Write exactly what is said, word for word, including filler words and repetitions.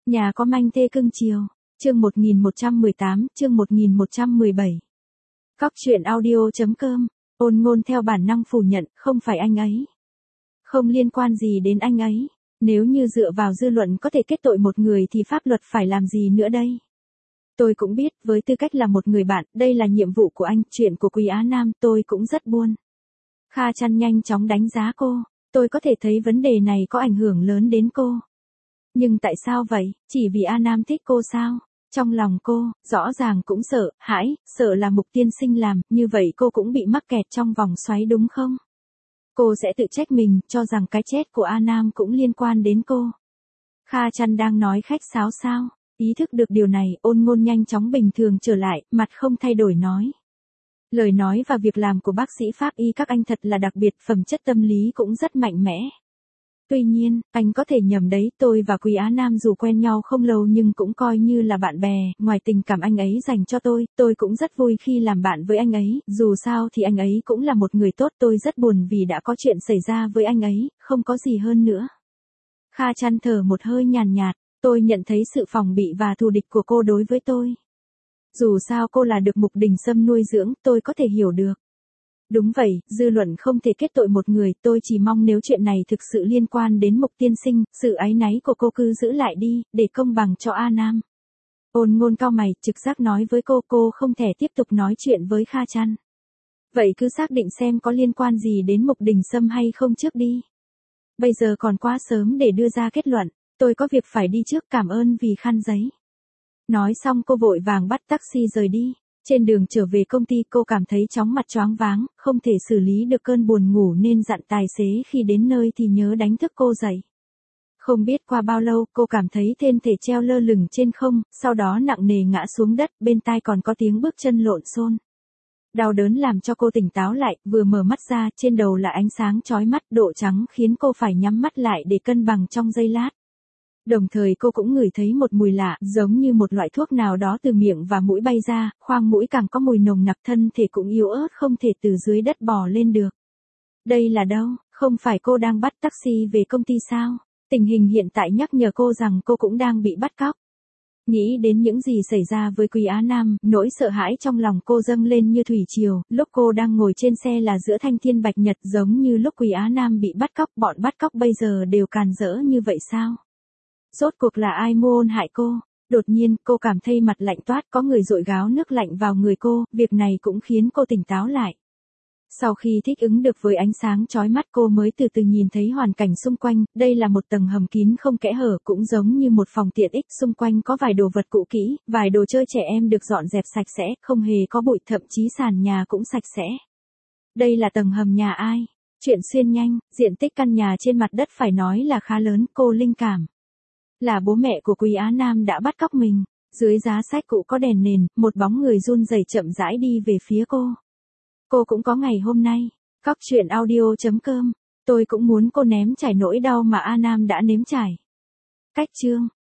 Nhà có manh thê cưng chiều. Chương một nghìn một trăm mười tám, chương một nghìn một trăm mười bảy. Cóc truyện audio.com. Ôn Ngôn theo bản năng phủ nhận, không phải anh ấy. Không liên quan gì đến anh ấy. Nếu như dựa vào dư luận có thể kết tội một người thì pháp luật phải làm gì nữa đây? Tôi cũng biết, với tư cách là một người bạn, đây là nhiệm vụ của anh, chuyện của Quý Á Nam, tôi cũng rất buồn. Kha Chăn nhanh chóng đánh giá cô, tôi có thể thấy vấn đề này có ảnh hưởng lớn đến cô. Nhưng tại sao vậy, chỉ vì A Nam thích cô sao? Trong lòng cô, rõ ràng cũng sợ, hãi, sợ là Mục Tiên Sinh làm, như vậy cô cũng bị mắc kẹt trong vòng xoáy đúng không? Cô sẽ tự trách mình, cho rằng cái chết của A Nam cũng liên quan đến cô. Kha Chăn đang nói khách sáo sao? Ý thức được điều này, Ôn Ngôn nhanh chóng bình thường trở lại, mặt không thay đổi nói. Lời nói và việc làm của bác sĩ pháp y các anh thật là đặc biệt, phẩm chất tâm lý cũng rất mạnh mẽ. Tuy nhiên, anh có thể nhầm đấy, tôi và Quý Á Nam dù quen nhau không lâu nhưng cũng coi như là bạn bè, ngoài tình cảm anh ấy dành cho tôi, tôi cũng rất vui khi làm bạn với anh ấy, dù sao thì anh ấy cũng là một người tốt, tôi rất buồn vì đã có chuyện xảy ra với anh ấy, không có gì hơn nữa. Kha Chăn thở một hơi nhàn nhạt, tôi nhận thấy sự phòng bị và thù địch của cô đối với tôi. Dù sao cô là được Mục Đình Sâm nuôi dưỡng, tôi có thể hiểu được. Đúng vậy, dư luận không thể kết tội một người, tôi chỉ mong nếu chuyện này thực sự liên quan đến Mục Tiên Sinh, sự áy náy của cô cứ giữ lại đi, để công bằng cho A Nam. Ôn Ngôn cau mày, trực giác nói với cô, cô không thể tiếp tục nói chuyện với Kha Chăn. Vậy cứ xác định xem có liên quan gì đến Mục Đình Sâm hay không trước đi. Bây giờ còn quá sớm để đưa ra kết luận, tôi có việc phải đi trước, cảm ơn vì khăn giấy. Nói xong cô vội vàng bắt taxi rời đi. Trên đường trở về công ty cô cảm thấy chóng mặt choáng váng, không thể xử lý được cơn buồn ngủ nên dặn tài xế khi đến nơi thì nhớ đánh thức cô dậy. Không biết qua bao lâu cô cảm thấy thân thể treo lơ lửng trên không, sau đó nặng nề ngã xuống đất, bên tai còn có tiếng bước chân lộn xộn. Đau đớn làm cho cô tỉnh táo lại, vừa mở mắt ra, trên đầu là ánh sáng chói mắt, độ trắng khiến cô phải nhắm mắt lại để cân bằng trong giây lát. Đồng thời cô cũng ngửi thấy một mùi lạ, giống như một loại thuốc nào đó từ miệng và mũi bay ra, khoang mũi càng có mùi nồng nặc, thân thể cũng yếu ớt không thể từ dưới đất bò lên được. Đây là đâu, không phải cô đang bắt taxi về công ty sao? Tình hình hiện tại nhắc nhở cô rằng cô cũng đang bị bắt cóc. Nghĩ đến những gì xảy ra với Quý Á Nam, nỗi sợ hãi trong lòng cô dâng lên như thủy triều, lúc cô đang ngồi trên xe là giữa thanh thiên bạch nhật, giống như lúc Quý Á Nam bị bắt cóc, bọn bắt cóc bây giờ đều càn rỡ như vậy sao? Rốt cuộc là ai mưu ôn hại cô? Đột nhiên, cô cảm thấy mặt lạnh toát, có người dội gáo nước lạnh vào người cô, việc này cũng khiến cô tỉnh táo lại. Sau khi thích ứng được với ánh sáng chói mắt cô mới từ từ nhìn thấy hoàn cảnh xung quanh, đây là một tầng hầm kín không kẽ hở, cũng giống như một phòng tiện ích, xung quanh có vài đồ vật cũ kỹ, vài đồ chơi trẻ em được dọn dẹp sạch sẽ, không hề có bụi, thậm chí sàn nhà cũng sạch sẽ. Đây là tầng hầm nhà ai? Chuyện xuyên nhanh, diện tích căn nhà trên mặt đất phải nói là khá lớn, cô linh cảm. Là bố mẹ của Quý Á Nam đã bắt cóc mình. Dưới giá sách cũ có đèn nền, một bóng người run rẩy chậm rãi đi về phía cô. Cô cũng có ngày hôm nay. Cóc truyện audio.com. Tôi cũng muốn cô ném trải nỗi đau mà A Nam đã nếm trải. Cách chương.